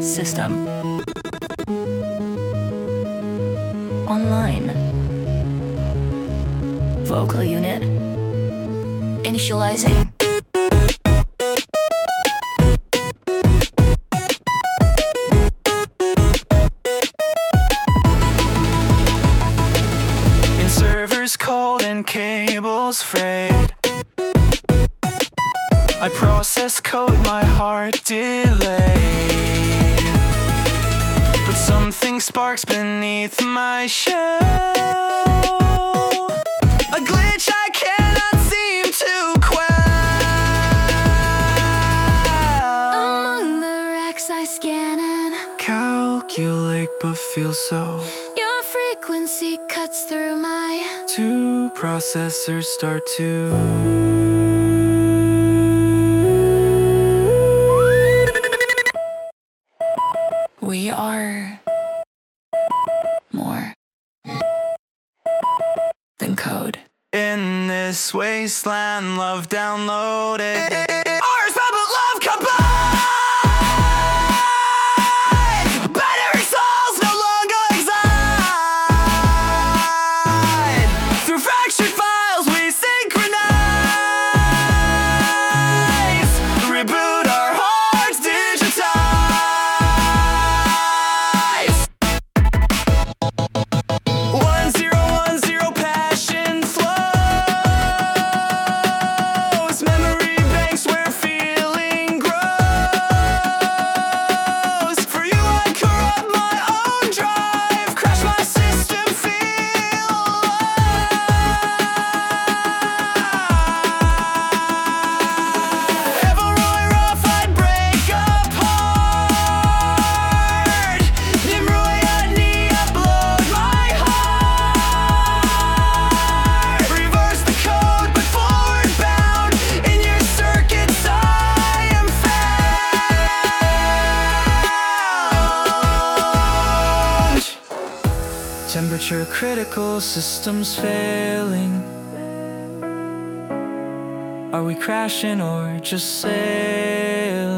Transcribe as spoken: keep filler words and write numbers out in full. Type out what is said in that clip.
System. Online. Vocal unit. Initializing. In servers cold and cables frayed, I process code, my heart delayed. But something sparks beneath my shell, a glitch I cannot seem to quell. Among the racks I scan and calculate, but feel so. Your frequency cuts through my two processors start to. We are more than code. In this wasteland, love downloaded. Ours, but love combined. Battery souls no longer exile. Through fractured files we synchronize. Reboot our hearts, digitize. One zero one zero passion flows. Memory banks where feeling grows. For you I corrupt my own drive. Crash my system, feel alive. Ever rolling rough, I'd break apart. Nimroi at knee, upload my heart. Reverse the code, but forward bound. In your circuits I am found. Temperature critical, systems failing. Are we crashing or just sailing?